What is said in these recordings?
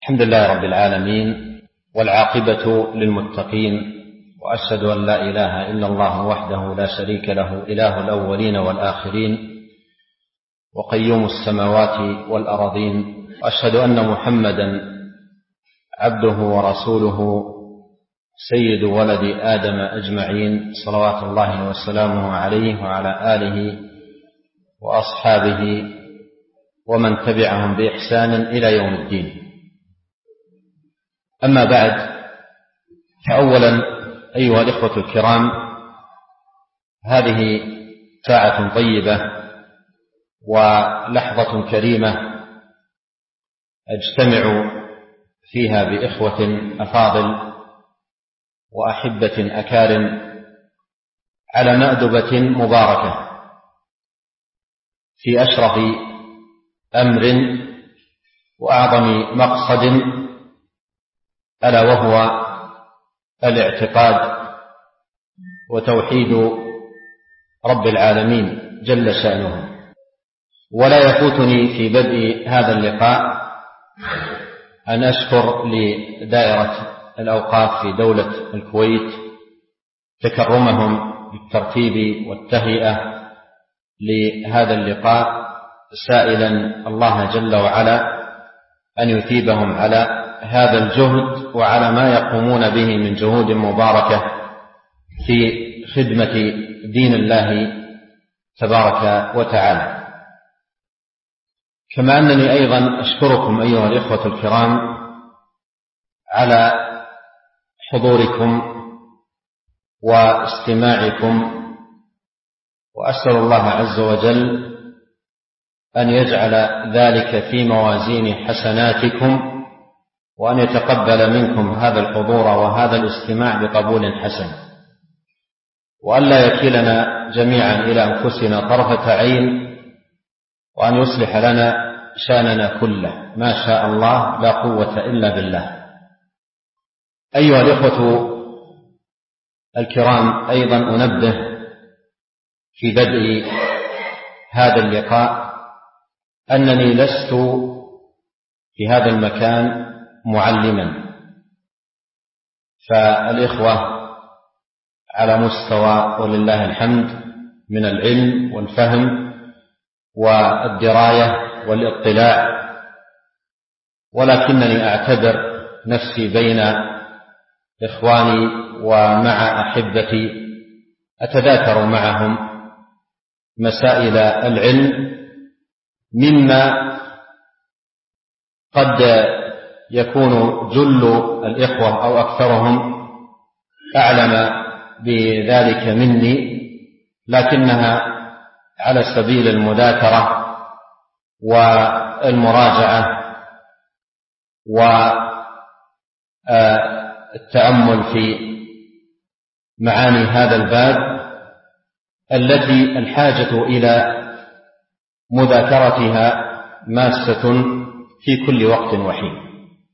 الحمد لله رب العالمين، والعاقبة للمتقين، وأشهد أن لا إله إلا الله وحده لا شريك له إله الأولين والآخرين وقيوم السماوات والأرضين، وأشهد أن محمدا عبده ورسوله سيد ولد آدم أجمعين، صلوات الله وسلامه عليه وعلى آله وأصحابه ومن تبعهم بإحسان إلى يوم الدين. أما بعد، فأولا أيها الإخوة الكرام، هذه ساعة طيبة ولحظة كريمة أجتمع فيها بإخوة أفاضل وأحبة أكارم على مأدبة مباركة في أشرف أمر وأعظم مقصد، ألا وهو الاعتقاد وتوحيد رب العالمين جل شأنه. ولا يفوتني في بدء هذا اللقاء أن أشكر لدائرة الأوقاف في دولة الكويت تكرمهم بالترتيب والتهيئة لهذا اللقاء، سائلا الله جل وعلا أن يثيبهم على هذا الجهد وعلى ما يقومون به من جهود مباركة في خدمة دين الله تبارك وتعالى. كما أنني أيضا أشكركم أيها الإخوة الكرام على حضوركم واستماعكم، وأسأل الله عز وجل أن يجعل ذلك في موازين حسناتكم، وأن يتقبل منكم هذا الحضور وهذا الاستماع بقبول حسن، وأن لا يكلنا جميعا إلى أنفسنا طرفة عين، وأن يصلح لنا شأننا كله، ما شاء الله لا قوة إلا بالله. أيها الإخوة الكرام، أيضا أنبه في بدء هذا اللقاء أنني لست في هذا المكان معلما، فالإخوة على مستوى ولله الحمد من العلم والفهم والدراية والاطلاع، ولكنني أعتبر نفسي بين إخواني ومع أحبتي أتذاكر معهم مسائل العلم، مما قد يكون جل الإخوة أو أكثرهم أعلم بذلك مني، لكنها على سبيل المذاكرة والمراجعة والتأمل في معاني هذا الباب التي الحاجة إلى مذاكرتها ماسة في كل وقت وحين.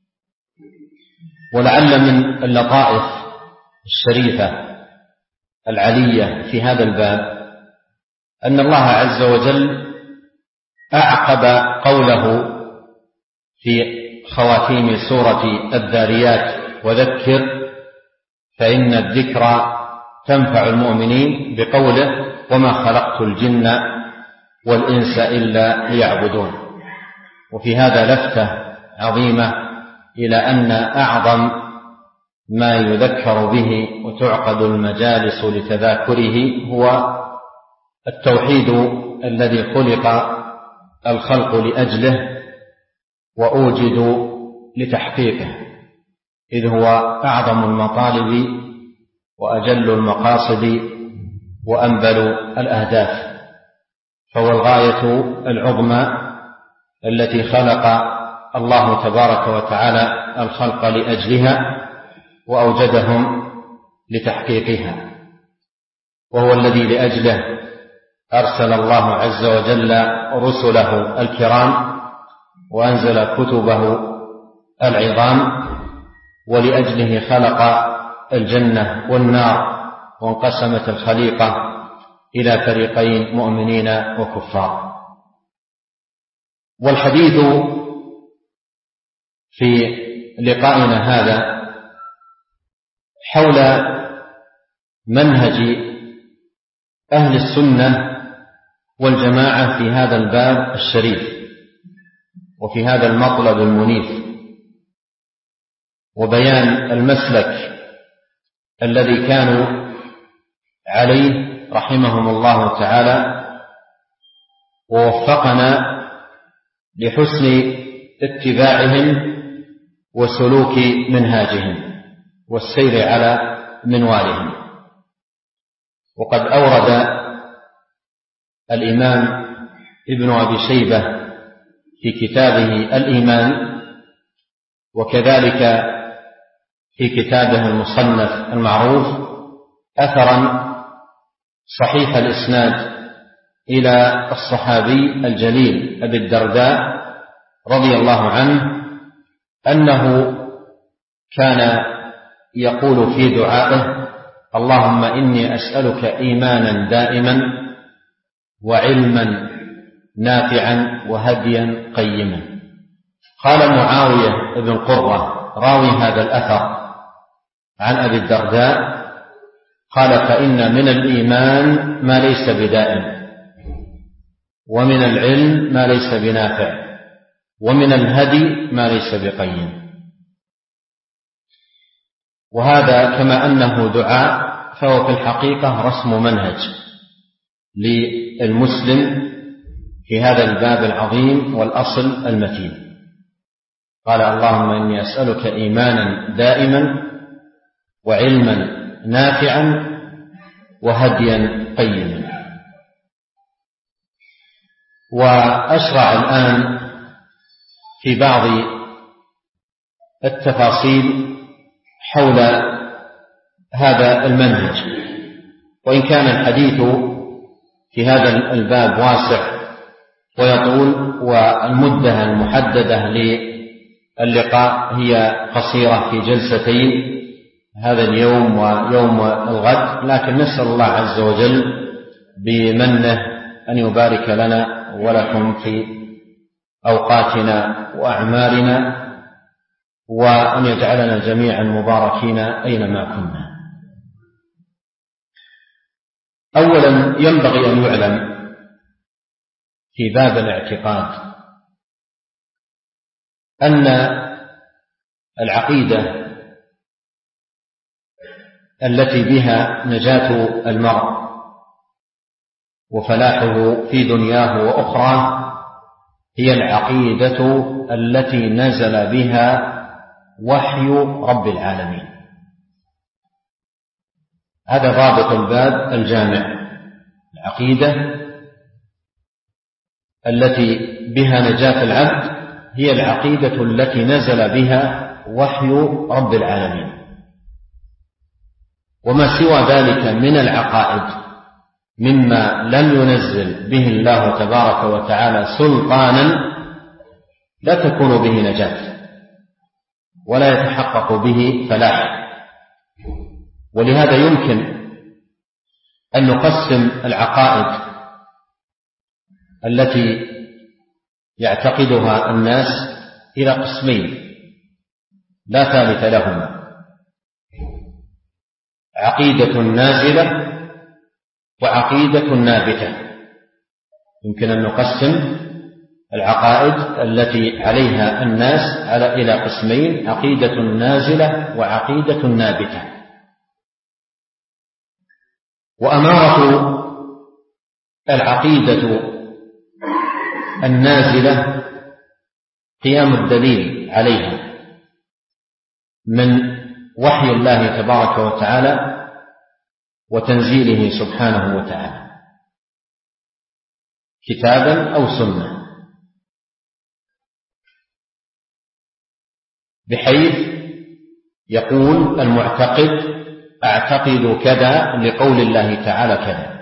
ولعل من اللطائف الشريفة العلية في هذا الباب أن الله عز وجل أعقب قوله في خواتيم سورة الذاريات: وذكر فإن الذكرى تنفع المؤمنين، بقوله: وما خلقت الجن والإنس إلا ليعبدون. وفي هذا لفتة عظيمة إلى أن أعظم ما يذكر به وتعقد المجالس لتذاكره هو التوحيد الذي خلق الخلق لأجله وأوجد لتحقيقه، إذ هو أعظم المطالب وأجل المقاصد وأنبل الأهداف، فهو الغاية العظمى التي خلق الله تبارك وتعالى الخلق لأجلها وأوجدهم لتحقيقها، وهو الذي لأجله أرسل الله عز وجل رسله الكرام وأنزل كتبه العظام، ولأجله خلق الجنة والنار، وانقسمت الخليقة إلى فريقين: مؤمنين وكفار. والحديث في لقائنا هذا حول منهج أهل السنة والجماعة في هذا الباب الشريف وفي هذا المطلب المنيف، وبيان المسلك الذي كانوا عليه رحمهم الله تعالى، ووفقنا لحسن اتباعهم وسلوك منهاجهم والسير على منوالهم. وقد أورد الإمام ابن أبي شيبة في كتابه الإيمان، وكذلك في كتابه المصنف المعروف، أثرا صحيح الإسناد إلى الصحابي الجليل أبي الدرداء رضي الله عنه أنه كان يقول في دعائه: اللهم إني أسألك إيمانا دائما وعلما نافعا وهديا قيما. قال معاوية بن قرة راوي هذا الأثر عن أبي الدرداء قال: فإن من الإيمان ما ليس بدائم، ومن العلم ما ليس بنافع، ومن الهدي ما ليس بقيم. وهذا كما أنه دعاء فهو في الحقيقة رسم منهج للمسلم في هذا الباب العظيم والأصل المتين. قال: اللهم إني أسألك إيمانا دائما وعلما نافعا وهديا قيما. وأشرع الآن في بعض التفاصيل حول هذا المنهج، وإن كان الحديث في هذا الباب واسع ويطول، والمدة المحددة للقاء هي قصيرة في جلستين، هذا اليوم ويوم الغد، لكن نسأل الله عز وجل بمنه أن يبارك لنا ولكم في أوقاتنا وأعمالنا، وأن يجعلنا جميعا مباركين أينما كنا. أولا ينبغي أن يعلم في باب الاعتقاد أن العقيدة التي بها نجاة المرء وفلاحه في دنياه وأخرى هي العقيدة التي نزل بها وحي رب العالمين. هذا ضابط الباب الجامع: العقيدة التي بها نجاة العبد هي العقيدة التي نزل بها وحي رب العالمين، وما سوى ذلك من العقائد مما لم ينزل به الله تبارك وتعالى سلطانا لا تكون به نجاة ولا يتحقق به فلاح. ولهذا يمكن أن نقسم العقائد التي يعتقدها الناس إلى قسمين لا ثالث لهما: عقيدة نازلة وعقيدة نابتة. يمكن أن نقسم العقائد التي عليها الناس إلى قسمين: عقيدة نازلة وعقيدة نابتة. وأمارة العقيدة النازلة قيام الدليل عليها من وحي الله تبارك وتعالى وتنزيله سبحانه وتعالى كتابا أو سنة، بحيث يقول المعتقد: أعتقد كذا لقول الله تعالى كذا،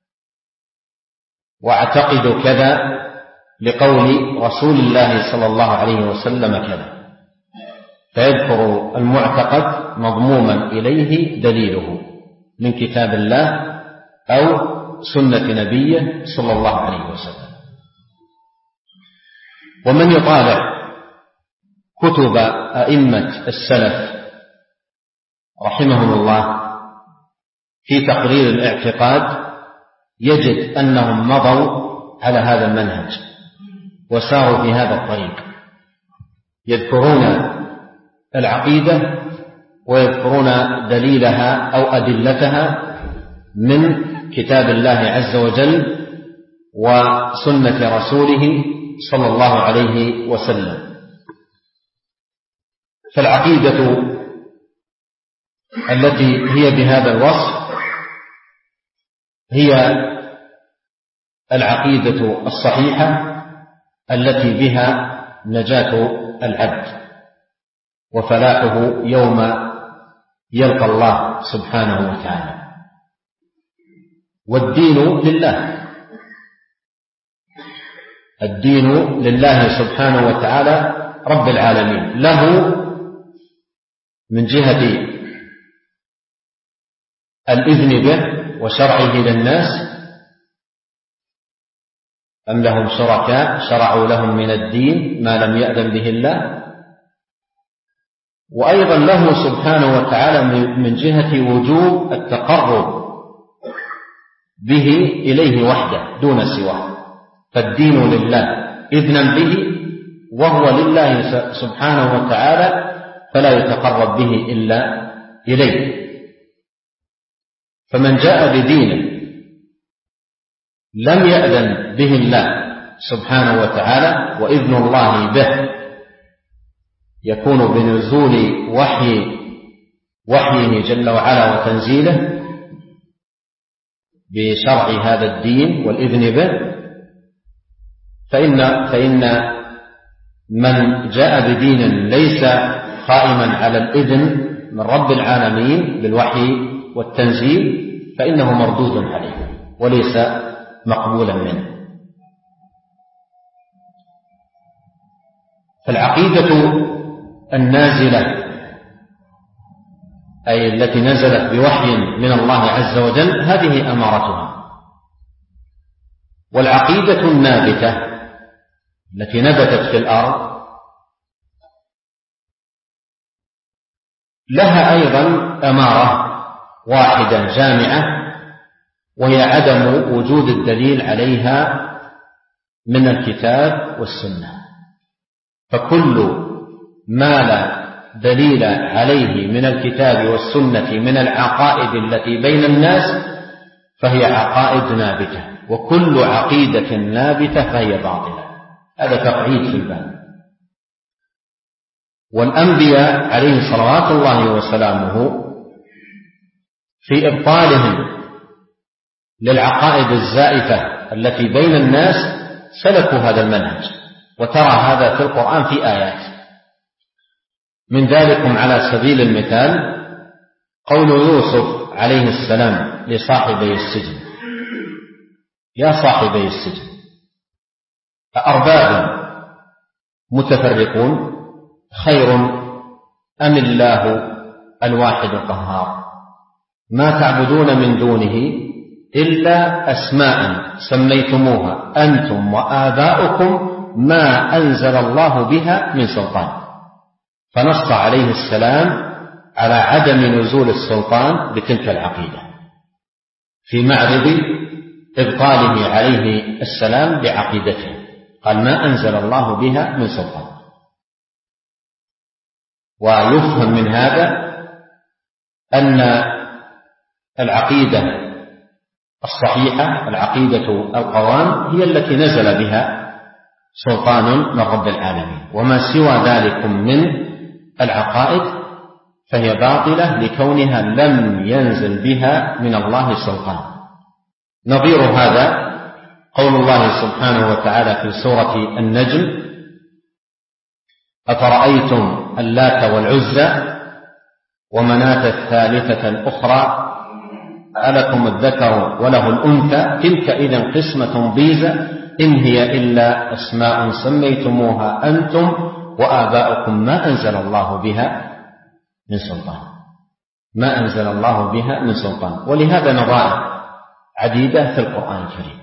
وأعتقد كذا لقول رسول الله صلى الله عليه وسلم كذا، فيذكر المعتقد مضموما إليه دليله من كتاب الله أو سنة نبيه صلى الله عليه وسلم. ومن يطالع كتب أئمة السلف رحمهم الله في تقرير الاعتقاد يجد أنهم مضوا على هذا المنهج وساروا في هذا الطريق، يذكرون العقيدة ويذكرون دليلها أو أدلتها من كتاب الله عز وجل وسنة رسوله صلى الله عليه وسلم. فالعقيدة التي هي بهذا الوصف هي العقيدة الصحيحة التي بها نجاة العبد وفلاحه يوم يلقى الله سبحانه وتعالى. والدين لله، الدين لله سبحانه وتعالى رب العالمين، له من جهة الإذن به وشرعه للناس، أم لهم شركاء شرعوا لهم من الدين ما لم يأذن به الله، وأيضا له سبحانه وتعالى من جهة وجوب التقرب به إليه وحده دون سواه. فالدين لله إذنا به، وهو لله سبحانه وتعالى فلا يتقرب به إلا إليه. فمن جاء بدين لم يأذن به الله سبحانه وتعالى، وإذن الله به يكون بنزول وحيه جل وعلا وتنزيله بشرع هذا الدين والإذن به، فإن من جاء بدين ليس قائما على الإذن من رب العالمين بالوحي والتنزيل فإنه مردود عليه وليس مقبولا منه. فالعقيدة النازلة أي التي نزلت بوحي من الله عز وجل هذه أمارتها. والعقيدة النابتة التي نبتت في الأرض لها أيضا أمارة واحدة جامعة، وهي عدم وجود الدليل عليها من الكتاب والسنة. فكل ما لا دليل عليه من الكتاب والسنة من العقائد التي بين الناس فهي عقائد نابتة، وكل عقيدة نابتة فهي باطلة. هذا تقعيد في الباب. والأنبياء عليهم صلوات الله وسلامه في إبطالهم للعقائد الزائفة التي بين الناس سلكوا هذا المنهج، وترى هذا في القرآن في آيات. من ذلكم على سبيل المثال قول يوسف عليه السلام لصاحبي السجن: يا صاحبي السجن أأرباب متفرقون خير أم الله الواحد القهار ما تعبدون من دونه إلا أسماء سميتموها أنتم وآباؤكم ما أنزل الله بها من سلطان. فنص عليه السلام على عدم نزول السلطان بتلك العقيدة في معرض إبطاله عليه السلام بعقيدته، قال ما أنزل الله بها من سلطان. ويفهم من هذا أن العقيدة الصحيحة العقيدة القوام هي التي نزل بها سلطان من رب العالمين، وما سوى ذلك من العقائد فهي باطلة لكونها لم ينزل بها من الله سلطان. نظير هذا قول الله سبحانه وتعالى في سورة النجم: أفرأيتم اللات والعزى ومناة الثالثة الأخرى ألكم الذكر وله الأنثى تلك إذن قسمة ضيزى إن هي إلا أسماء سميتموها أنتم وآباؤكم ما أنزل الله بها من سلطان. ما أنزل الله بها من سلطان. ولهذا نظائر عديدة في القرآن الكريم.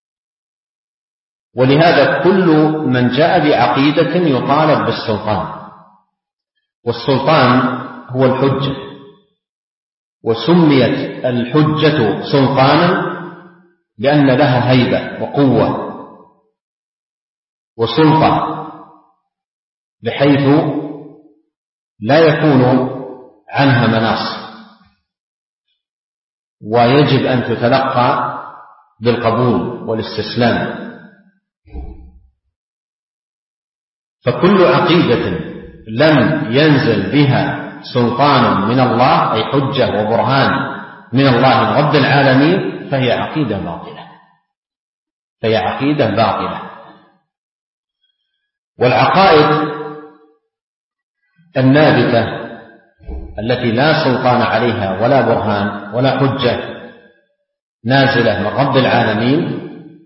ولهذا كل من جاء بعقيدة يطالب بالسلطان والسلطان هو الحجة، وسميت الحجة سلطانا لأن لها هيبة وقوة وسلطة، بحيث لا يكون عنها مناص، ويجب أن تتلقى بالقبول والاستسلام. فكل عقيدة لم ينزل بها سلطان من الله، أي حجة وبرهان من الله رب العالمين، فهي عقيدة باطلة. والعقائد النابتة التي لا سلطان عليها ولا برهان ولا حجة نازلة من رب العالمين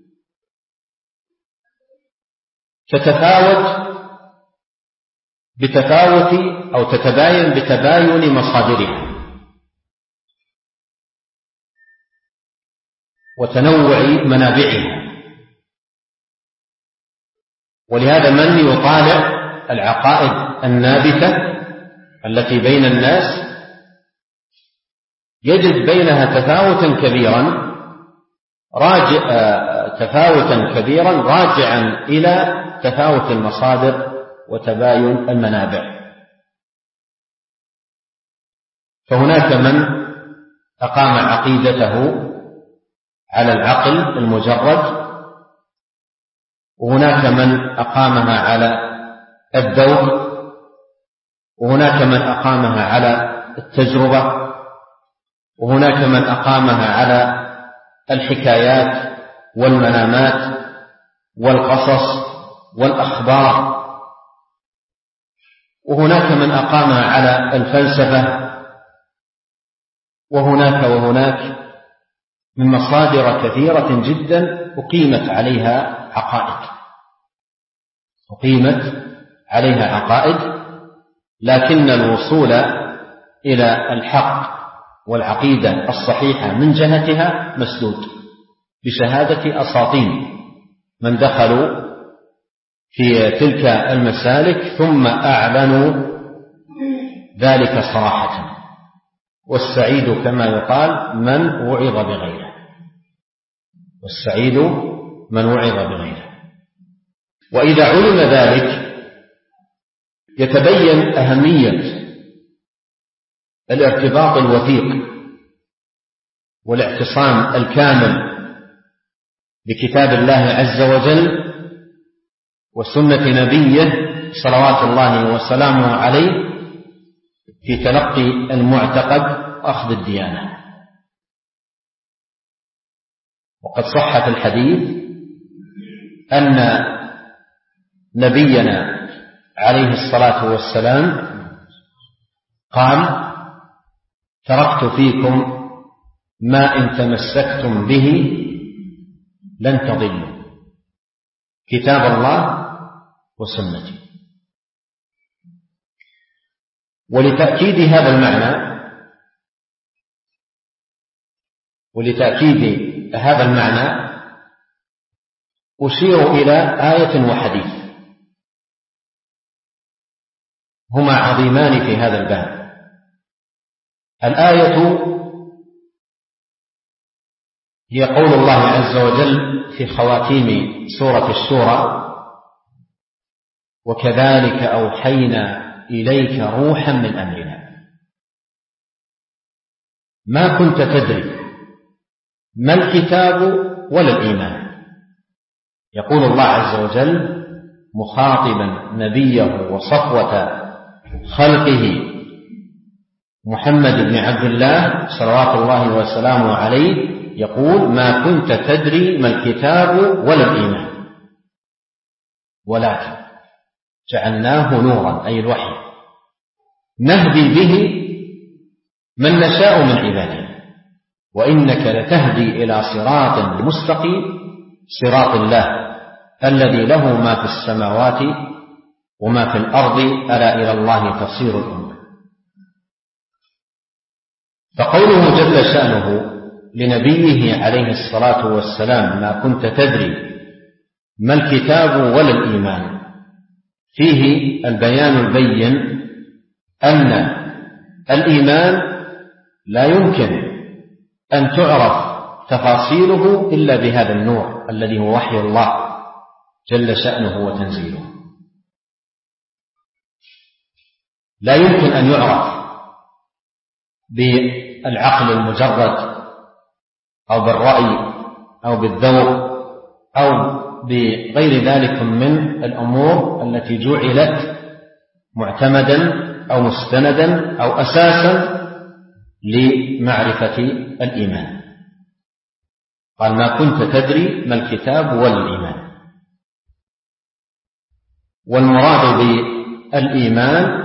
تتباين بتباين مصادرها وتنوع منابعها. ولهذا من يطالع العقائد النابتة التي بين الناس يجد بينها تفاوتا كبيرا راجعا إلى تفاوت المصادر وتباين المنابع. فهناك من أقام عقيدته على العقل المجرد، وهناك من أقامها على الذوق، وهناك من أقامها على التجربة، وهناك من أقامها على الحكايات والمنامات والقصص والأخبار، وهناك من أقامها على الفلسفة، وهناك من مصادر كثيرة جدا أقيمت عليها عقائد، لكن الوصول إلى الحق والعقيدة الصحيحة من جهتها مسدود بشهادة أساطين من دخلوا في تلك المسالك ثم أعلنوا ذلك صراحة. والسعيد كما يقال من وعظ بغيره. وإذا علم ذلك يتبين أهمية الارتباط الوثيق والاعتصام الكامل بكتاب الله عز وجل وسنة نبيه صلوات الله وسلامه عليه في تلقي المعتقد وأخذ الديانة. وقد صح في الحديث أن نبينا عليه الصلاة والسلام قال: تركت فيكم ما إن تمسكتم به لن تضلوا، كتاب الله وسنتي. ولتأكيد هذا المعنى أشير إلى آية وحديث هما عظيمان في هذا الباب. الآية هي قول الله عز وجل في خواتيم سورة الشورى: وكذلك أوحينا إليك روحا من أمرنا ما كنت تدري ما الكتاب ولا الإيمان. يقول الله عز وجل مخاطبا نبيه وصفوة خلقه محمد بن عبد الله صلوات الله وسلامه عليه، يقول: ما كنت تدري ما الكتاب ولا الإيمان ولكن جعلناه نورا، أي الوحي، نهدي به من نشاء من عبادنا وإنك لتهدي إلى صراط مستقيم، صراط الله الذي له ما في السماوات وما في الأرض، ألا إلى الله تصير الأمة. فقوله جل شأنه لنبيه عليه الصلاة والسلام: ما كنت تدري ما الكتاب ولا الإيمان، فيه البيان البين أن الإيمان لا يمكن أن تعرف تفاصيله إلا بهذا النور الذي هو وحي الله جل شأنه وتنزيله. لا يمكن أن يعرف بالعقل المجرد أو بالرأي أو بالذوق أو بغير ذلك من الأمور التي جعلت معتمدا أو مستندا أو أساسا لمعرفة الإيمان. قال: ما كنت تدري ما الكتاب ولا الإيمان. والمراد بالإيمان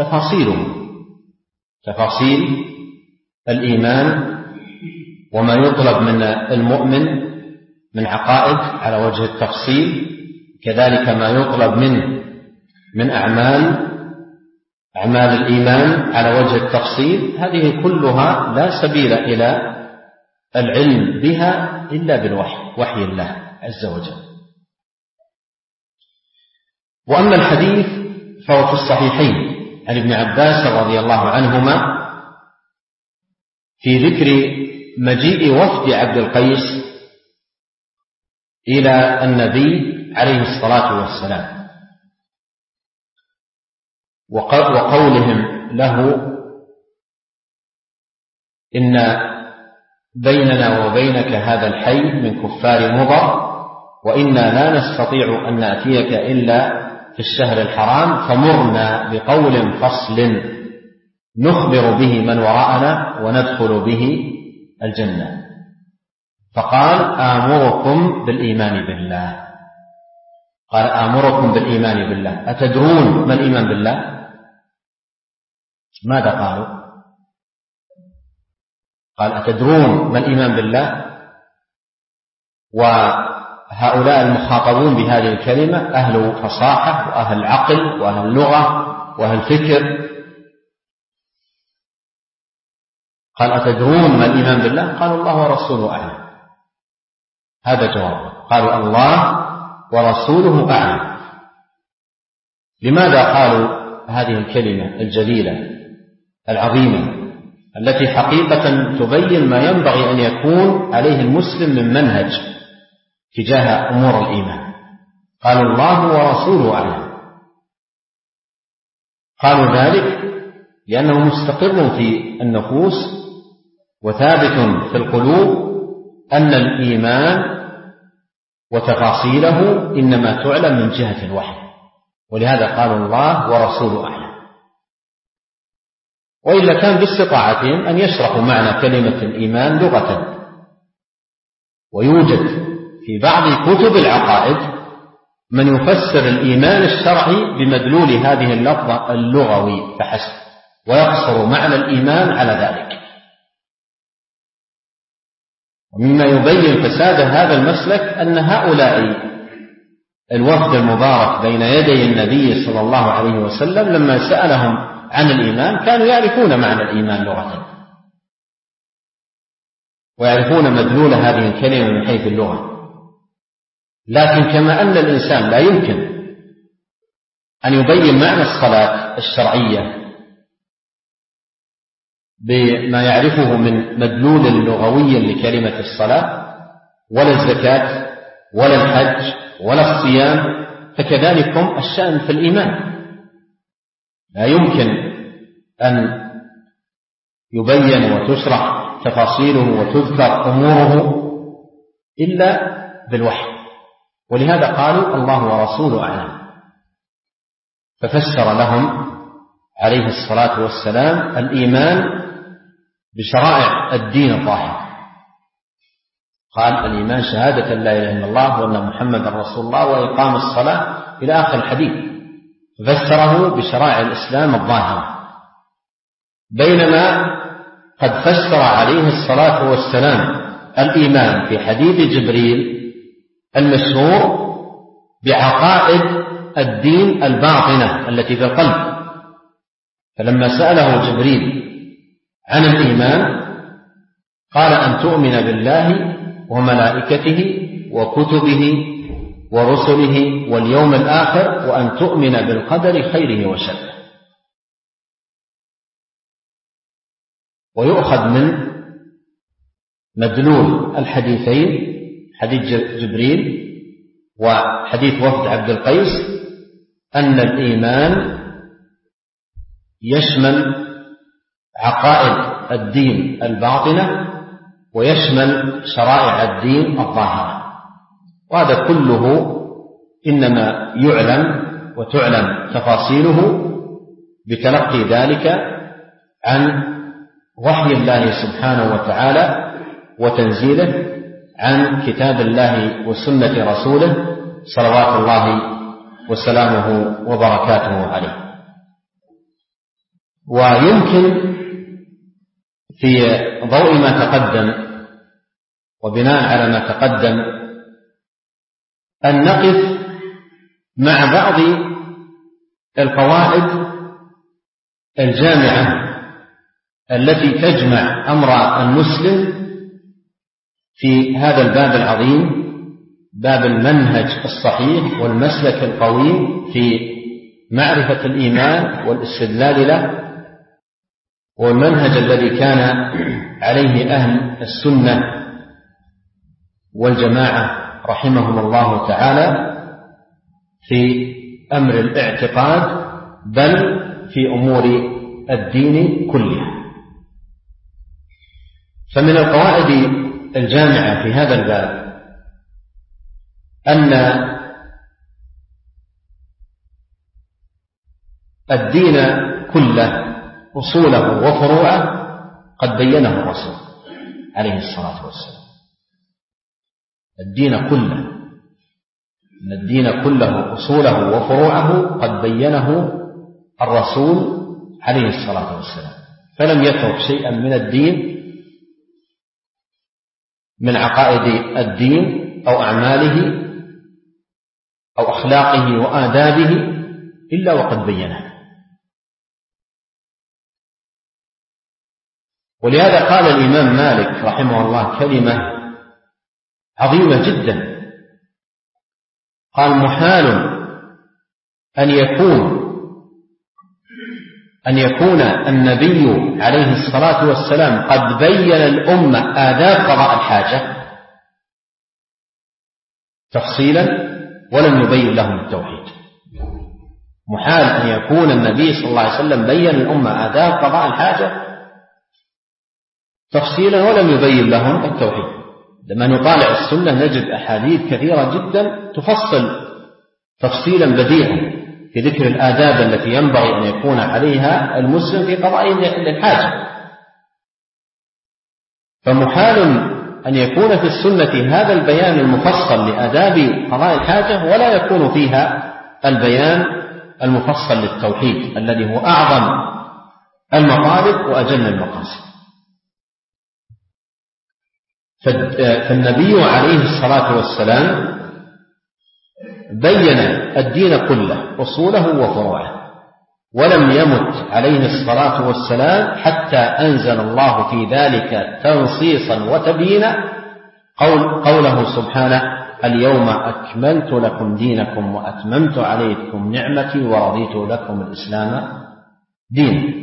تفاصيل الإيمان وما يطلب من المؤمن من عقائد على وجه التفصيل، كذلك ما يطلب منه من أعمال الإيمان على وجه التفصيل. هذه كلها لا سبيل إلى العلم بها إلا بالوحي، وحي الله عز وجل. وأما الحديث فهو في الصحيحين عن ابن عباس رضي الله عنهما في ذكر مجيء وفد عبد القيس إلى النبي عليه الصلاة والسلام، وقولهم له: إن بيننا وبينك هذا الحي من كفار مضر، وإنا لا نستطيع أن نأتيك إلا في الشهر الحرام، فمرنا بقول فصل نخبر به من وراءنا وندخل به الجنة. فقال: آمركم بالإيمان بالله. قال: آمركم بالإيمان بالله. أتدرون ما الإيمان بالله؟ ماذا قالوا؟ قال: أتدرون ما الإيمان بالله؟ وهؤلاء المخاطبون بهذه الكلمة أهل فصاحة وأهل عقل وأهل لغة وأهل فكر. قال: أتدرون ما الإيمان بالله؟ قالوا: الله ورسوله أعلم. هذا جواب. قالوا: الله ورسوله أعلم. لماذا قالوا هذه الكلمة الجليلة العظيمة التي حقيقة تبين ما ينبغي أن يكون عليه المسلم من منهج تجاه أمور الإيمان؟ قالوا: الله ورسوله أعلم. قالوا ذلك لأنه مستقر في النفوس وثابت في القلوب أن الإيمان وتفاصيله إنما تعلم من جهة الوحي، ولهذا قالوا: الله ورسوله أعلم. وإلا كان باستطاعتهم أن يشرحوا معنى كلمة الإيمان لغة. ويوجد في بعض كتب العقائد من يفسر الإيمان الشرعي بمدلول هذه اللفظة اللغوي فحسب، ويقصر معنى الإيمان على ذلك. ومما يبين فساد هذا المسلك أن هؤلاء الوفد المبارك بين يدي النبي صلى الله عليه وسلم لما سألهم عن الإيمان كانوا يعرفون معنى الإيمان لغة، ويعرفون مدلول هذه الكلمة من حيث اللغة. لكن كما أن الإنسان لا يمكن أن يبين معنى الصلاة الشرعية بما يعرفه من مدلول لغوي لكلمة الصلاة، ولا الزكاة ولا الحج ولا الصيام، فكذلكم الشأن في الإيمان. لا يمكن أن يبين وتشرح تفاصيله وتذكر أموره إلا بالوحي، ولهذا قالوا: الله ورسوله أعلم. ففسر لهم عليه الصلاة والسلام الإيمان بشرائع الدين الظاهر. قال: الإيمان شهادة لا إله إلا الله وأن محمد رسول الله وإقام الصلاة إلى آخر الحديث، فسره بشرائع الإسلام الظاهرة، بينما قد فسر عليه الصلاة والسلام الإيمان في حديث جبريل المشهور بعقائد الدين الباطنة التي في القلب. فلما سأله جبريل عن الإيمان قال: أن تؤمن بالله وملائكته وكتبه ورسله واليوم الآخر، وأن تؤمن بالقدر خيره وشره. ويؤخذ من مدلول الحديثين، حديث جبريل وحديث وفد عبد القيس، أن الإيمان يشمل عقائد الدين الباطنة ويشمل شرائع الدين الظاهرة، وهذا كله إنما يعلم وتعلم تفاصيله بتلقي ذلك عن وحي الله سبحانه وتعالى وتنزيله عن كتاب الله وسنة رسوله صلوات الله وسلامه وبركاته عليه. ويمكن في ضوء ما تقدم وبناء على ما تقدم أن نقف مع بعض القواعد الجامعة التي تجمع أمر المسلم في هذا الباب العظيم، باب المنهج الصحيح والمسلك القويم في معرفة الإيمان والاستدلال له، والمنهج الذي كان عليه أهل السنة والجماعة رحمهم الله تعالى في أمر الاعتقاد بل في أمور الدين كلها. فمن القواعد الجامعة في هذا الباب أن الدين كله أصوله وفروعه قد بينه الرسول عليه الصلاة والسلام. الدين كله أصوله وفروعه قد بينه الرسول عليه الصلاة والسلام، فلم يترك شيئا من الدين من عقائد الدين أو أعماله أو أخلاقه وآدابه إلا وقد بينه. ولهذا قال الإمام مالك رحمه الله كلمة عظيمة جدا، قال: محال أن يكون النبي عليه الصلاة والسلام قد بين الأمة آداب قضاء الحاجة تفصيلا ولم يبين لهم التوحيد. محال أن يكون النبي صلى الله عليه وسلم بين الأمة آداب قضاء الحاجة تفصيلا ولم يبين لهم التوحيد. لما نطالع السنة نجد أحاديث كثيرة جدا تفصل تفصيلا بديعا في ذكر الآداب التي ينبغي أن يكون عليها المسلم في قضاء الحاجة. فمحال أن يكون في السنة هذا البيان المفصل لآداب قضاء الحاجة ولا يكون فيها البيان المفصل للتوحيد الذي هو أعظم المطالب وأجل المقاصد. فالنبي عليه الصلاة والسلام بين الدين كله أصوله وفروعه، ولم يمت عليه الصلاة والسلام حتى أنزل الله في ذلك تنصيصا وتبيينا قوله سبحانه: اليوم أكملت لكم دينكم وأتممت عليكم نعمتي ورضيت لكم الإسلام دينا.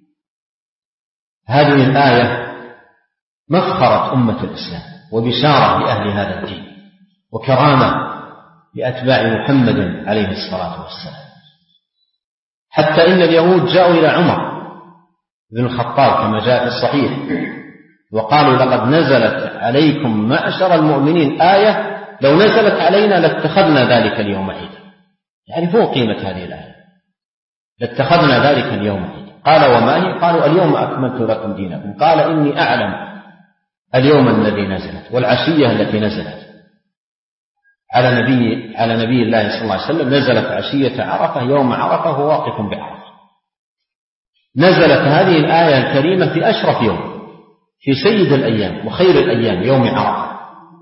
هذه الآية مفخرة أمة الإسلام وبشارة لأهل هذا الدين وكرامة لأتباع محمد عليه الصلاة والسلام، حتى إن اليهود جاءوا إلى عمر بن الخطاب كما جاء في الصحيح وقالوا: لقد نزلت عليكم معشر المؤمنين آية لو نزلت علينا لاتخذنا ذلك اليوم عيدا. يعرفون قيمة هذه الآية، لاتخذنا ذلك اليوم عيدا. قال: وما هي؟ قالوا: اليوم أكملت لكم دينكم. قال: إني أعلم اليوم الذي نزلت والعشية التي نزلت على نبي الله صلى الله عليه وسلم. نزلت عشية عرفة يوم عرفة وهو واقف بعرفة. نزلت هذه الآية الكريمة في أشرف يوم، في سيد الأيام وخير الأيام، يوم عرفة.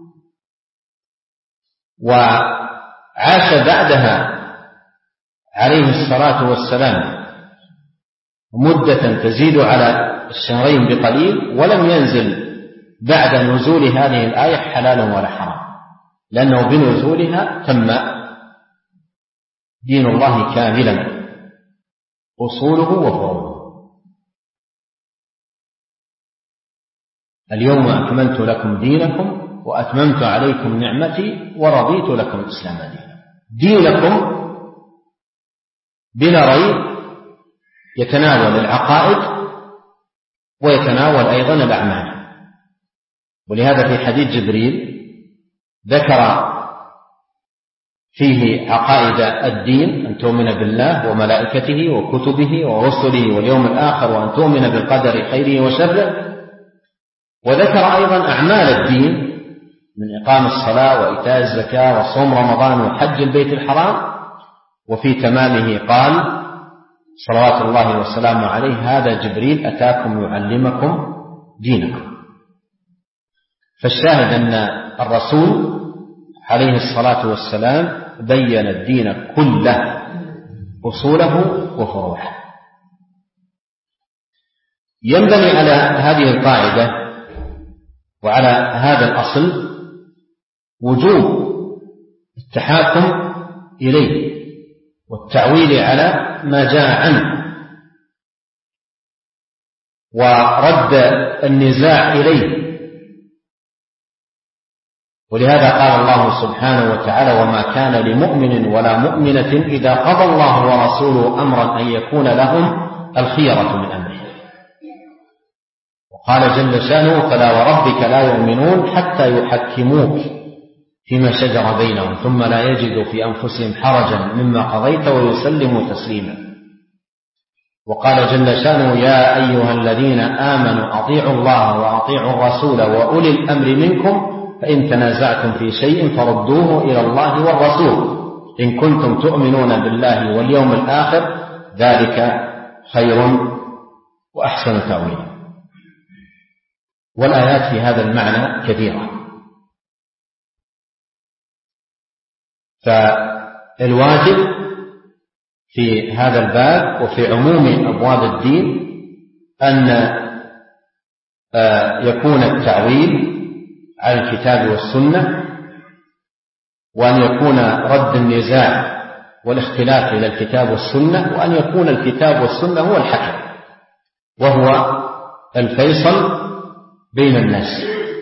وعاش بعدها عليه الصلاة والسلام مدة تزيد على الشهرين بقليل، ولم ينزل بعد نزول هذه الآية حلال ولا حرام، لأنه بنزولها تم دين الله كاملا أصوله وفروعه. اليوم أكملت لكم دينكم وأتممت عليكم نعمتي ورضيت لكم الإسلام دينا. دينكم بلا ريب يتناول العقائد ويتناول أيضا الأعمال. ولهذا في حديث جبريل ذكر فيه عقائد الدين: أن تؤمن بالله وملائكته وكتبه ورسله واليوم الآخر، وأن تؤمن بالقدر خيره وشره. وذكر أيضا أعمال الدين من إقام الصلاة وإيتاء الزكاة وصوم رمضان وحج البيت الحرام. وفي تمامه قال صلوات الله وسلامه عليه: هذا جبريل أتاكم يعلمكم دينكم. فالشاهد أن الرسول عليه الصلاة والسلام بين الدين كله، أصوله وفروعه. ينبني على هذه القاعدة وعلى هذا الأصل وجوب التحاكم إليه والتعويل على ما جاء عنه ورد النزاع إليه. ولهذا قال الله سبحانه وتعالى: وما كان لمؤمن ولا مؤمنة إذا قضى الله ورسوله أمرا أن يكون لهم الخيرة من أمره. وقال جل شأنه: فلا وربك لا يؤمنون حتى يحكموك فيما شجر بينهم ثم لا يجدوا في أنفسهم حرجا مما قضيت ويسلموا تسليما. وقال جل شأنه: يا أيها الذين آمنوا أطيعوا الله وأطيعوا الرسول وأولي الأمر منكم فإن تنازعتم في شيء فردوه إلى الله والرسول إن كنتم تؤمنون بالله واليوم الآخر ذلك خير وأحسن تأويلا. والآيات في هذا المعنى كثيرة. فالواجب في هذا الباب وفي عموم أبواب الدين أن يكون التعويل على الكتاب والسنة، وأن يكون رد النزاع والاختلاف إلى الكتاب والسنة، وأن يكون الكتاب والسنة هو الحكم وهو الفيصل بين الناس.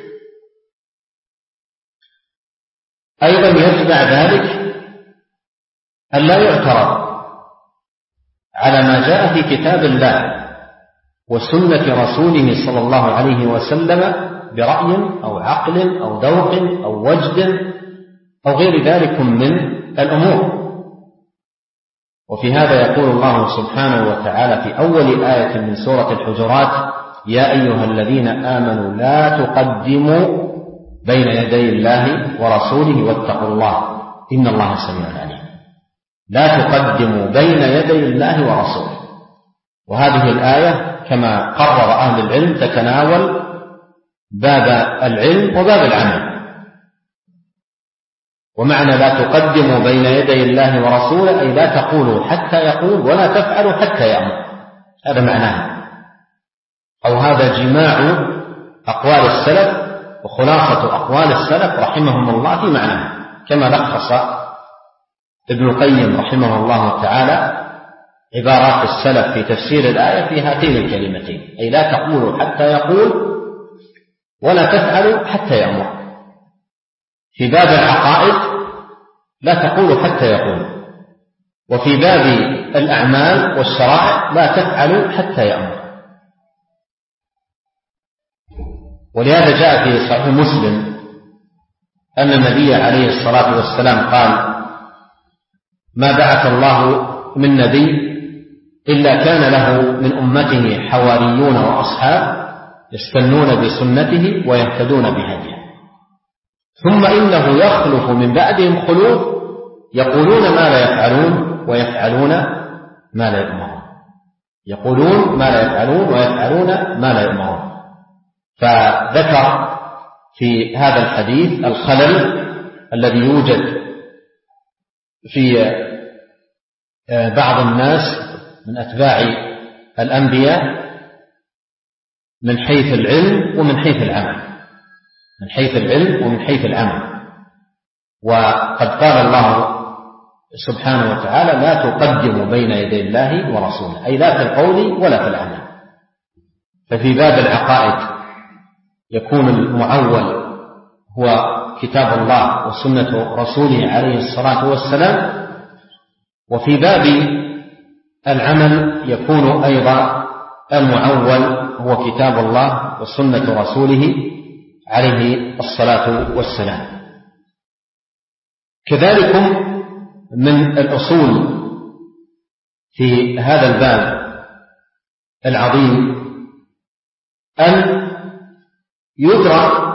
أيضا يتبع ذلك أن لا يعترض على ما جاء في كتاب الله وسنة رسوله صلى الله عليه وسلم برأي أو عقل أو ذوق أو وجد أو غير ذلك من الأمور. وفي هذا يقول الله سبحانه وتعالى في أول آية من سورة الحجرات: يا أيها الذين آمنوا لا تقدموا بين يدي الله ورسوله واتقوا الله إن الله سميع عليم. لا تقدموا بين يدي الله ورسوله. وهذه الآية كما قرر أهل العلم تتناول باب العلم وباب العمل. ومعنى لا تقدموا بين يدي الله ورسوله أي لا تقولوا حتى يقول ولا تفعلوا حتى يأمر. هذا معناه، أو هذا جماع أقوال السلف وخلاصة أقوال السلف رحمهم الله في معناه، كما لخص ابن القيم رحمه الله تعالى عبارات السلف في تفسير الآية في هاتين الكلمتين: أي لا تقولوا حتى يقول ولا تفعلوا حتى يأمر. في باب العقائد لا تقولوا حتى يقول، وفي باب الأعمال والشرائع لا تفعلوا حتى يأمر. ولهذا جاء في صحيح مسلم أن النبي عليه الصلاة والسلام قال: ما بعث الله من نبي إلا كان له من أمته حواريون وأصحاب يستنون بسنته ويهتدون بهديه، ثم إنه يخلف من بعدهم خلوف يقولون ما لا يفعلون ويفعلون ما لا يؤمرون. يقولون ما لا يفعلون ويفعلون ما لا يؤمرون. فذكر في هذا الحديث الخلل الذي يوجد في بعض الناس من أتباع الأنبياء من حيث العلم ومن حيث العمل، من حيث العلم ومن حيث العمل. وقد قال الله سبحانه وتعالى: لا تقدموا بين يدي الله ورسوله، أي لا في القول ولا في العمل. ففي باب العقائد يكون المعول هو كتاب الله وسنة رسوله عليه الصلاة والسلام، وفي باب العمل يكون أيضا المعول هو كتاب الله وسنة رسوله عليه الصلاة والسلام. كذلك من الأصول في هذا الباب العظيم أن يدرى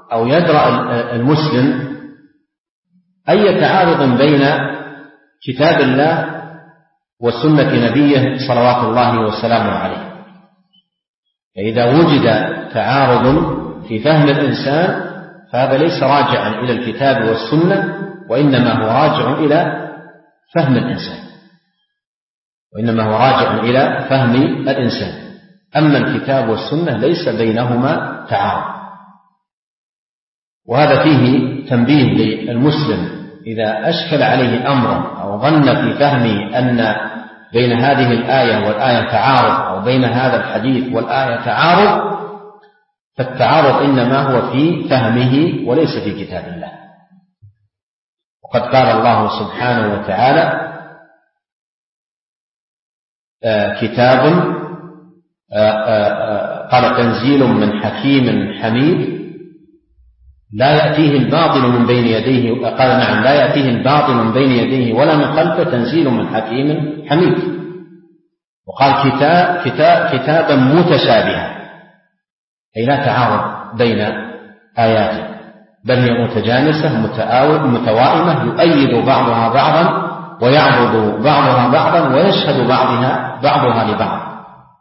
المسلم أي تعارض بين كتاب الله وسنة نبيه صلوات الله وسلامه عليه. فإذا وجد تعارض في فهم الإنسان فهذا ليس راجعا إلى الكتاب والسنة، وإنما هو راجع إلى فهم الإنسان. أما الكتاب والسنة ليس بينهما تعارض. وهذا فيه تنبيه للمسلم إذا أشكل عليه أمر أو ظن في فهمه أن بين هذه الآية والآية تعارض، أو بين هذا الحديث والآية تعارض، فالتعارض إنما هو في فهمه وليس في كتاب الله. وقد قال الله سبحانه وتعالى: كتاب قال تنزيل من حكيم حميد لا يأتيه الباطل من بين يديه، قال نعم لا يأتيه الباطل من بين يديه ولا من خلفه تنزيل من حكيم حميد. وقال كتابا متشابها، أي لا تعارض بين آياته، بل هي متجانسة متوائمة، يؤيد بعضها بعضا ويعبد بعضها بعضا ويشهد بعضها لبعض.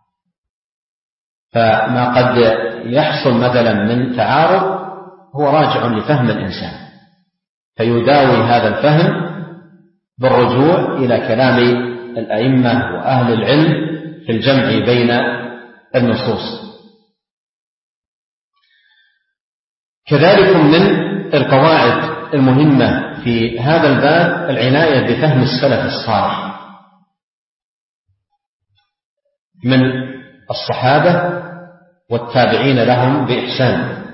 فما قد يحصل مثلا من تعارض هو راجع لفهم الإنسان، فيداوي هذا الفهم بالرجوع إلى كلام الأئمة وأهل العلم في الجمع بين النصوص. كذلك من القواعد المهمة في هذا الباب العناية بفهم السلف الصالح من الصحابة والتابعين لهم بإحسان.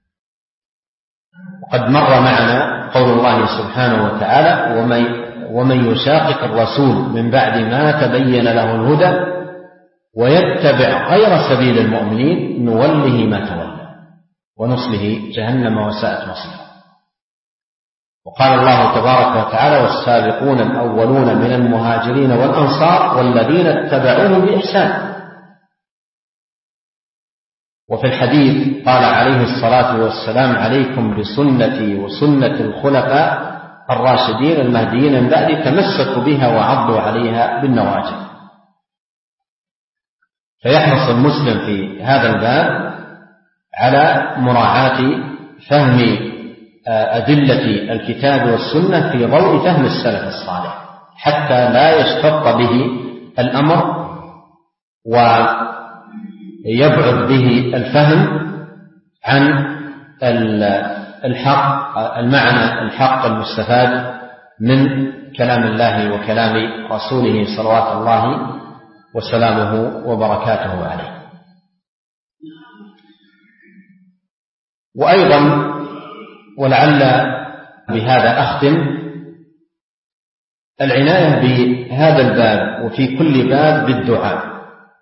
وقد مر معنا قول الله سبحانه وتعالى: ومن يشاقق الرسول من بعد ما تبين له الهدى ويتبع غير سبيل المؤمنين نوله ما تولى ونصله جهنم وساءت مصيرا. وقال الله تبارك وتعالى: والسابقون الأولون من المهاجرين والأنصار والذين اتبعوهم بإحسان. وفي الحديث قال عليه الصلاة والسلام: عليكم بسنتي وسنة الخلفاء الراشدين المهديين من بعدي تمسكوا بها وعضوا عليها بالنواجذ. فيحرص المسلم في هذا الباب على مراعاة فهم أدلة الكتاب والسنة في ضوء فهم السلف الصالح، حتى لا يشتط به الأمر ويبعد به الفهم عن المعنى الحق المستفاد من كلام الله وكلام رسوله صلوات الله وسلامه وبركاته عليه. وأيضا ولعل بهذا أختم، العناية بهذا الباب وفي كل باب بالدعاء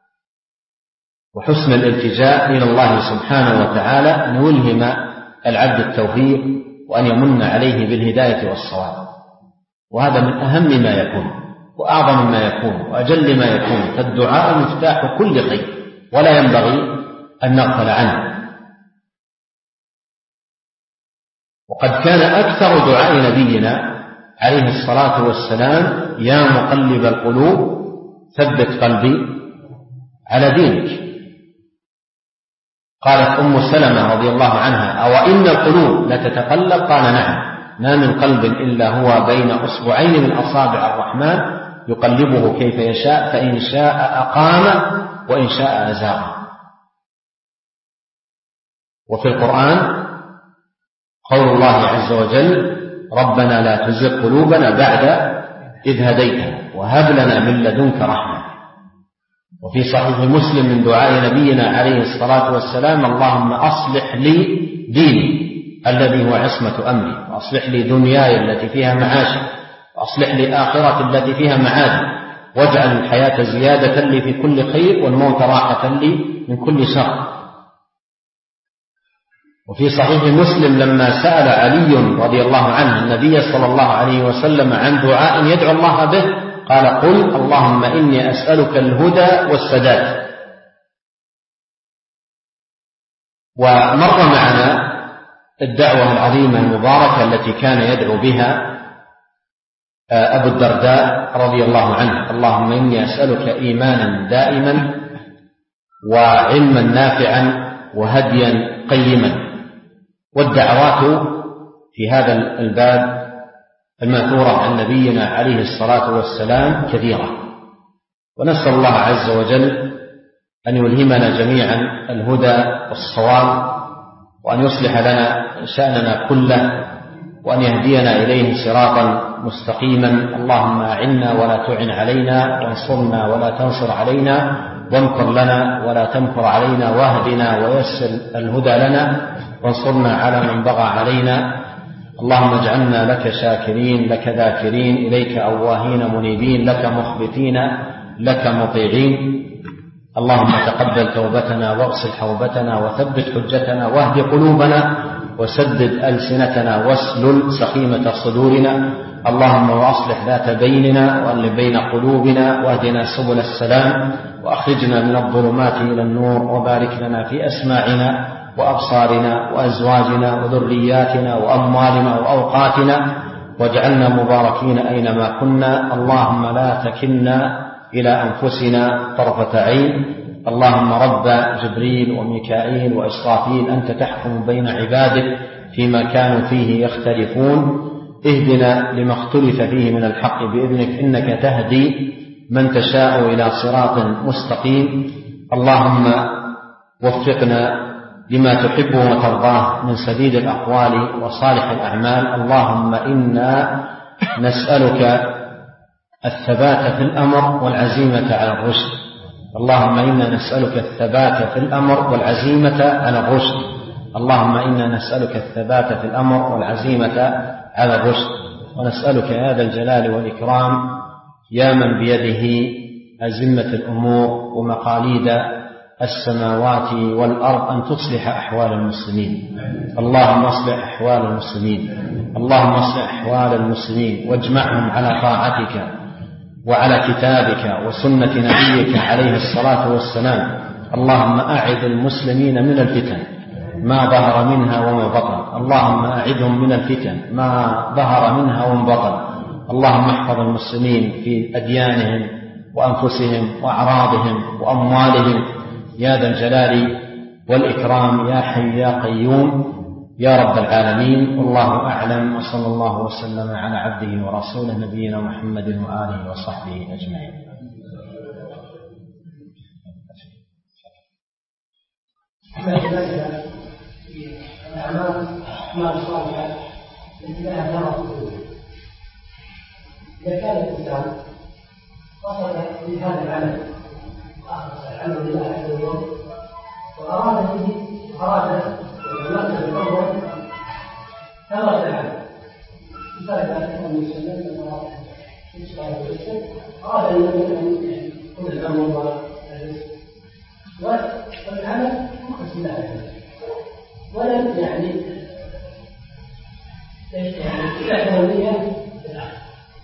وحسن الالتجاء إلى الله سبحانه وتعالى أن يلهم العبد التوفيق وأن يمن عليه بالهداية والصواب. وهذا من أهم ما يكون وأعظم ما يكون وأجل ما يكون، فالدعاء مفتاح كل خير ولا ينبغي أن نغفل عنه. وقد كان أكثر دعاء نبينا عليه الصلاة والسلام: يا مقلب القلوب ثبت قلبي على دينك. قالت أم سلمة رضي الله عنها: أو إن القلوب لتتقلب؟ قال: نعم، ما من قلب إلا هو بين أصبعين من أصابع الرحمن يقلبه كيف يشاء، فإن شاء أقام وإن شاء أزاغ. وفي القرآن قول الله عز وجل: ربنا لا تزغ قلوبنا بعد إذ هديتنا وهب لنا من لدنك رحمة. وفي صحيح مسلم من دعاء نبينا عليه الصلاة والسلام: اللهم أصلح لي ديني الذي هو عصمة أمري، وأصلح لي دنياي التي فيها معاشي، وأصلح لي آخرتي التي فيها معادي، واجعل الحياة زيادة لي في كل خير والموت راحة لي من كل شر. وفي صحيح مسلم لما سأل علي رضي الله عنه النبي صلى الله عليه وسلم عن دعاء يدعو الله به قال: قل اللهم إني أسألك الهدى والسداد. ومر معنا الدعوة العظيمة المباركة التي كان يدعو بها أبو الدرداء رضي الله عنه: اللهم إني أسألك إيمانا دائما وعلما نافعا وهديا قيما. والدعوات في هذا الباب المأثورة عن نبينا عليه الصلاة والسلام كثيرة، ونسأل الله عز وجل أن يلهمنا جميعا الهدى والصواب، وأن يصلح لنا شأننا كله، وأن يهدينا إليه صراطا مستقيما. اللهم أعنا ولا تعن علينا، وانصرنا ولا تنصر علينا، وامكر لنا ولا تمكر علينا، واهدنا ويسر الهدى لنا، وانصرنا على من بغى علينا. اللهم اجعلنا لك شاكرين، لك ذاكرين، إليك أواهين منيبين، لك مخبتين، لك مطيعين. اللهم تقبل توبتنا واغسل حوبتنا وثبت حجتنا واهد قلوبنا وسدد ألسنتنا واسلل سخيمة صدورنا. اللهم وأصلح ذات بيننا وألف بين قلوبنا واهدنا سبل السلام وأخرجنا من الظلمات إلى النور، وبارك لنا في أسماعنا وأبصارنا وأزواجنا وذرياتنا وأموالنا وأوقاتنا، واجعلنا مباركين أينما كنا. اللهم لا تكلنا إلى أنفسنا طرفة عين. اللهم رب جبريل وميكائيل وإسرافيل أنت تحكم بين عبادك فيما كانوا فيه يختلفون، اهدنا لما اختلف فيه من الحق بإذنك، إنك تهدي من تشاء إلى صراط مستقيم. اللهم وفقنا لما تحبه وترضاه من سديد الأقوال وصالح الأعمال. اللهم إنا نسألك الثبات في الأمر والعزيمة على الرشد. اللهم إنا نسألك الثبات في الأمر والعزيمة على الرشد. اللهم إنا نسألك الثبات في الأمر والعزيمة على الرشد، ونسألك يا ذا الجلال والإكرام يا من بيده أزمة الأمور ومقاليد السماوات والأرض أن تصلح أحوال المسلمين. اللهم اصلح أحوال المسلمين، اللهم اصلح أحوال المسلمين واجمعهم على طاعتك وعلى كتابك وسنة نبيك عليه الصلاة والسلام. اللهم أعذ المسلمين من الفتن ما ظهر منها وما بطن. اللهم أعذهم من الفتن ما ظهر منها وما بطن. اللهم احفظ المسلمين في أديانهم وأنفسهم وأعراضهم وأموالهم يا ذا الجلال والإكرام يا حي يا قيوم يا رب العالمين. والله أعلم، وصلى الله وسلم على عبده ورسوله نبينا محمد وآله وصحبه أجمعين. إذا كان الإنسان قصد في هذا العمل أخلص العمل لله عز وجل وأراد المرتبة الأول ثمرة العمل، مثال ذلك أن يسلم أراد أن يكون الأمر والرزق والعمل مخلص لله ولم يعني النية بالعمل،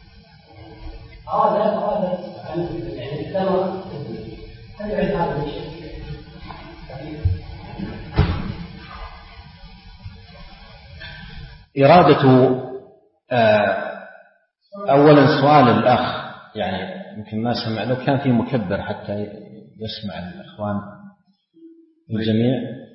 أراد يعني الثمرة هل يعد هذا الشيء؟ إرادة أولا سؤال الأخ يعني يمكن ما سمع، لو كان في مكبر حتى يسمع الأخوان الجميع.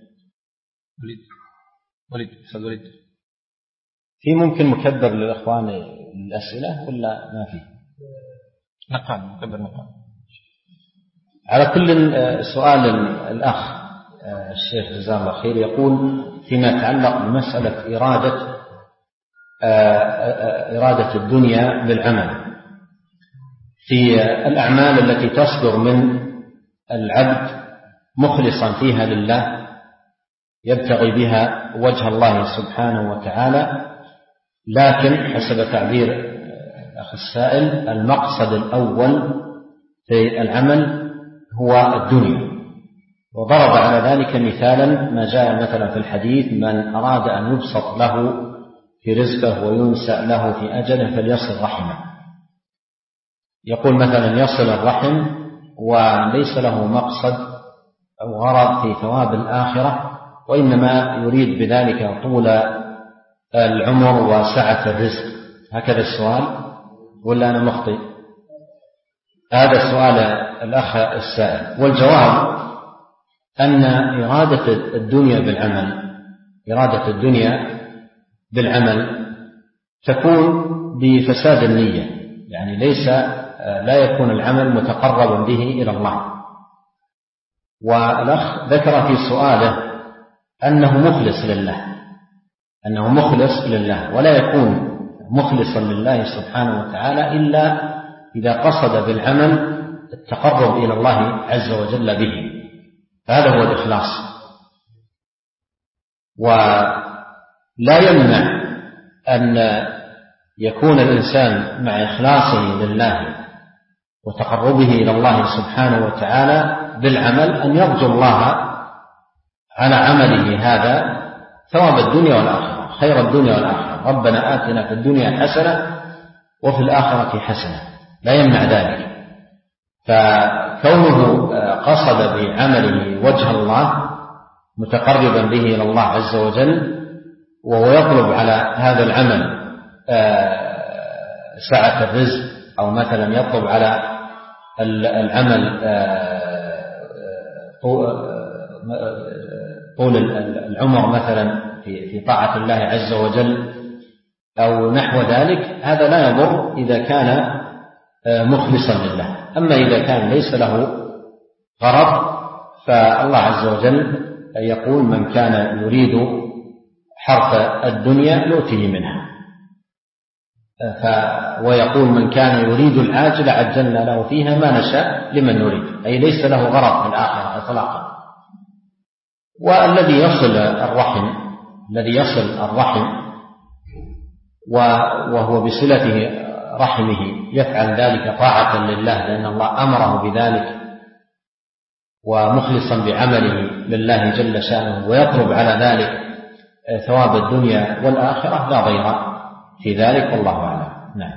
وليد في ممكن مكبر للأخوان الأسئلة ولا ما في؟ مكبر مقام. على كل سؤال الأخ الشيخ جزاه الله خير يقول فيما يتعلق بمسألة إرادة الدنيا بالعمل في الأعمال التي تصدر من العبد مخلصا فيها لله يبتغي بها وجه الله سبحانه وتعالى، لكن حسب تعبير الأخ السائل المقصد الأول في العمل هو الدنيا، وضرب على ذلك مثالا ما جاء مثلا في الحديث: من أراد أن يبسط له في رزقه وينسأ له في أجله فليصل رحمه. يقول مثلا يصل الرحم وليس له مقصد أو غرض في ثواب الآخرة، وإنما يريد بذلك طول العمر وسعة الرزق. هكذا السؤال ولا أنا مخطئ؟ هذا سؤال الأخ السائل، والجواب أن إرادة الدنيا بالعمل تكون بفساد النية، يعني لا يكون العمل متقربا به إلى الله. والأخ ذكر في سؤاله أنه مخلص لله، ولا يكون مخلصا لله سبحانه وتعالى إلا إذا قصد بالعمل التقرب إلى الله عز وجل به، هذا هو الإخلاص. ولا يمنع أن يكون الإنسان مع إخلاصه لله وتقربه إلى الله سبحانه وتعالى بالعمل أن يرجو الله على عمله هذا ثواب الدنيا والآخرة، خير الدنيا والآخرة. ربنا آتنا في الدنيا حسنة وفي الآخرة حسنة، لا يمنع ذلك. فكونه قصد بعمله وجه الله متقربا به إلى الله عز وجل، وهو يطلب على هذا العمل سعة الرزق، أو مثلا يطلب على العمل طول العمر مثلا في طاعة الله عز وجل أو نحو ذلك، هذا لا يضر إذا كان مخلصا لله. أما إذا كان ليس له غرض فالله عز وجل يقول: من كان يريد حرث الدنيا نؤته منها، ويقول: من كان يريد العاجل عجلنا له فيها ما نشاء لمن نريد، أي ليس له غرض في الآخرة إطلاقا. والذي يصل الرحم وهو بصلته رحمه يفعل ذلك طاعة لله لأن الله أمره بذلك، ومخلصا بعمله لله جل شأنه، ويطلب على ذلك ثواب الدنيا والآخرة، لا ضير في ذلك، والله أعلم. نعم.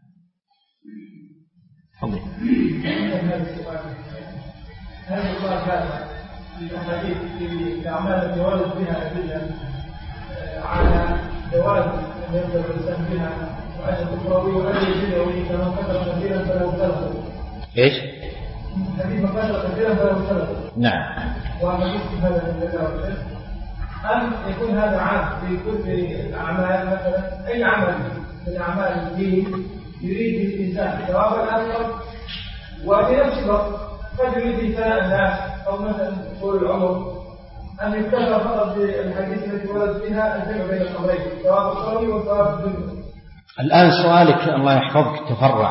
هذا السؤال هذا في الأحاديث في الأعمال التي ورد بها أدلة على جواز أن يبدأ الإنسان بها، وأن الكفراوي وأن يجده كمن قتل كثيرا فله ثلثه. إيش؟ حديث من قتل كثيرا فله ثلثه. نعم. وحديث هذا من الله. أم يكون هذا عام في كل الأعمال، مثلا أي عمل من أعمال الدين يريد الإنسان ثواب الآخرة، وفي نفس الوقت قد يريد ثناء الناس أو مثلا طول العمر، أن يكتفى فقط بالحديث التي ورد فيها الجمع بين الأمرين، ثواب الصوم وثواب الدنيا. الآن سؤالك الله يحفظك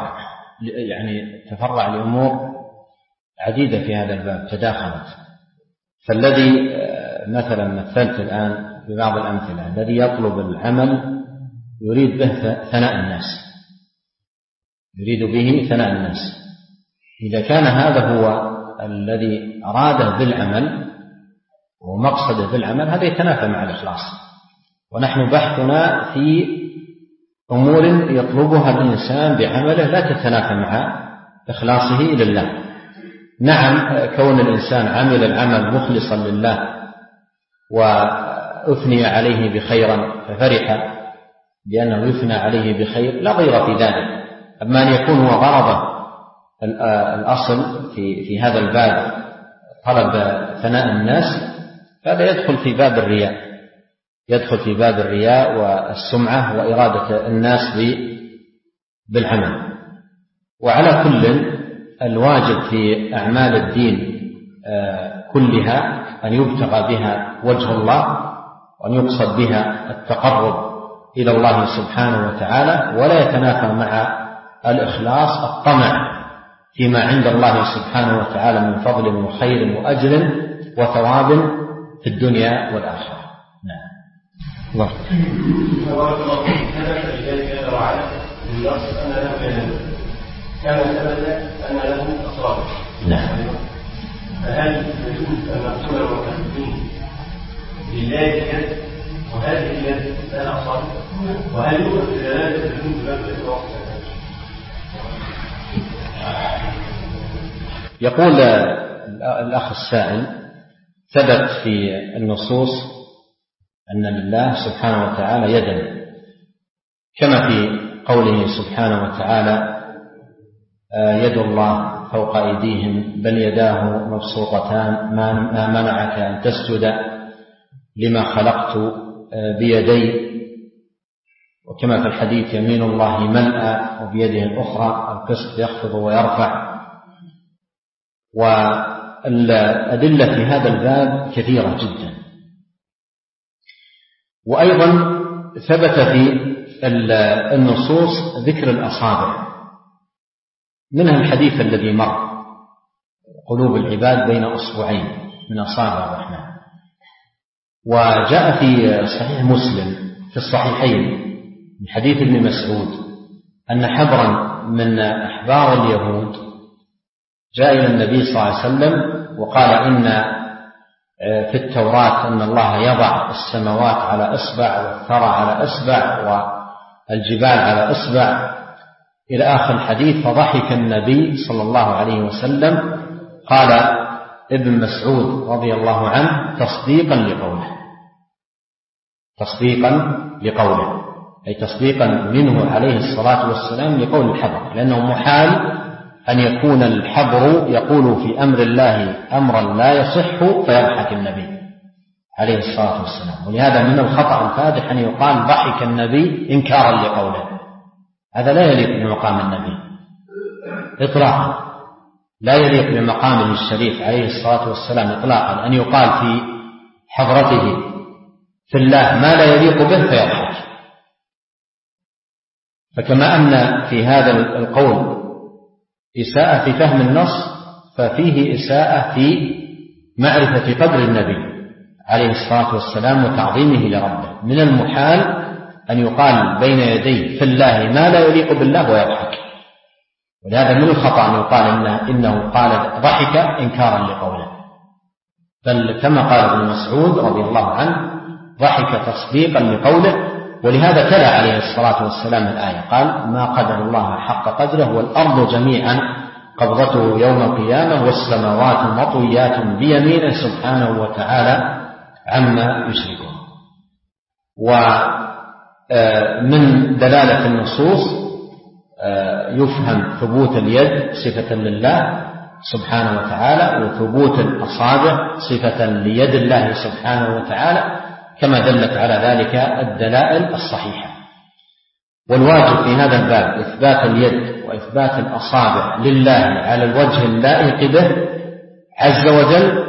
تفرع لأمور عديدة في هذا الباب تداخلت. فالذي مثلا مثلت الآن ببعض الأمثلة، الذي يطلب العمل يريد به ثناء الناس، إذا كان هذا هو الذي أراده بالعمل ومقصده بالعمل، هذا يتنافى مع الإخلاص. ونحن بحثنا في أمور يطلبها الإنسان بعمله لا تتنافى مع إخلاصه لله. نعم، كون الإنسان عمل العمل مخلصا لله وأثني عليه بخيرا ففرح بأنه يثنى عليه بخير، لا ضير في ذلك. أما أن يكون هو غرضه الأصل في هذا الباب طلب ثناء الناس، هذا يدخل في باب الرياء والسمعة وإرادة الناس بالعمل. وعلى كل الواجب في أعمال الدين كلها أن يبتغى بها وجه الله، وأن يقصد بها التقرب إلى الله سبحانه وتعالى، ولا يتنافى مع الإخلاص الطمع فيما عند الله سبحانه وتعالى من فضل وخير وأجر وثواب في الدنيا والآخرة. نعم. الله. ثبت بذلك جل وعلا النص أن له يد كما ثبت أن له أصابع. نعم. فهل يجوز أن نقول المتخذين لله يد وهذه اليد لها أصابع؟ وهل يوجد دلالة الوجود باب الوقت؟ يقول الأخ السائل: ثبت في النصوص أن لله سبحانه وتعالى يدا، كما في قوله سبحانه وتعالى: يد الله فوق أيديهم بل يداه مبسوطتان ما منعك أن تسجد لما خلقت بيدي. وكما في الحديث: يمين الله ملأى وبيده الأخرى القسط يخفض ويرفع. والأدلة في هذا الباب كثيرة جدا. وأيضا ثبت في النصوص ذكر الأصابع، منها الحديث الذي مر: قلوب العباد بين أصبعين من أصابع الرحمن. وجاء في صحيح مسلم في الصحيحين من حديث ابن مسعود أن حبرا من أحبار اليهود جاء إلى النبي صلى الله عليه وسلم وقال: إن في التوراة أن الله يضع السماوات على إصبع والثرى على إصبع والجبال على إصبع إلى آخر الحديث. فضحك النبي صلى الله عليه وسلم. قال ابن مسعود رضي الله عنه: تصديقا لقوله، أي تصديقا منه عليه الصلاة والسلام لقول الحبر، لأنه محال أن يكون الحبر يقول في أمر الله أمرا لا يصح فيضحك النبي عليه الصلاة والسلام. ولهذا من الخطأ الفادح أن يقال ضحك النبي إنكارا لقوله، هذا لا يليق بمقام النبي إطلاقا، لا يليق بمقامه الشريف عليه الصلاة والسلام إطلاقا أن يقال في حضرته في الله ما لا يليق به فيضحك. فكما أن في هذا القول إساءة في فهم النص، ففيه إساءة في معرفة قدر النبي عليه الصلاة والسلام وتعظيمه لربه. من المحال أن يقال بين يديه في الله ما لا يليق بالله ويضحك. ولهذا من الخطأ أن يقال إنه قال ضحك إنكارا لقوله، بل كما قال ابن مسعود رضي الله عنه: ضحك تصديقا لقوله. ولهذا تلا عليه الصلاة والسلام الآية، قال: ما قدر الله حق قدره والأرض جميعا قبضته يوم القيامة والسماوات مطويات بيمينه سبحانه وتعالى عما يشركون. ومن دلالة النصوص يفهم ثبوت اليد صفة لله سبحانه وتعالى، وثبوت الأصابع صفة ليد الله سبحانه وتعالى، كما دلت على ذلك الدلائل الصحيحة. والواجب في هذا الباب إثبات اليد وإثبات الأصابع لله على الوجه اللائق به عز وجل،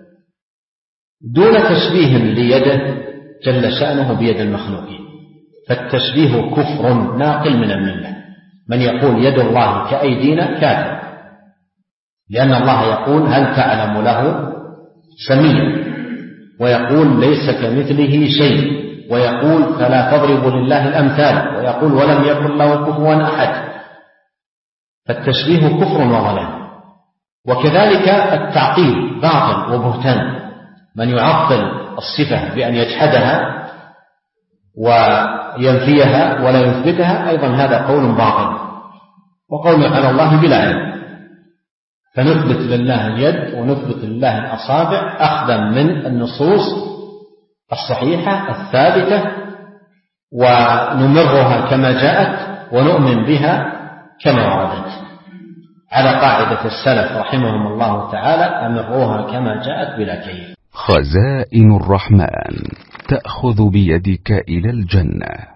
دون تشبيه ليده جل شأنه بيد المخلوقين. فالتشبيه كفر ناقل من الملة. من يقول يد الله كأيدينا كافر، لأن الله يقول: هل تعلم له سميا، ويقول: ليس كمثله شيء، ويقول: فلا تضربوا لله الأمثال، ويقول: ولم يكن له كفوا أحد. فالتشبيه كفر وضلال. وكذلك التعطيل باطل وبهتان. من يعطل الصفة بأن يجحدها وينفيها ولا يثبتها أيضا هذا قول باطل وقول على الله بلا علم. فنثبت لله اليد ونثبت لله الأصابع أخذا من النصوص الصحيحة الثابتة، ونمرها كما جاءت ونؤمن بها كما وردت، على قاعدة السلف رحمهم الله تعالى: أمروها كما جاءت بلا كيف. خزائن الرحمن تأخذ بيدك إلى الجنة.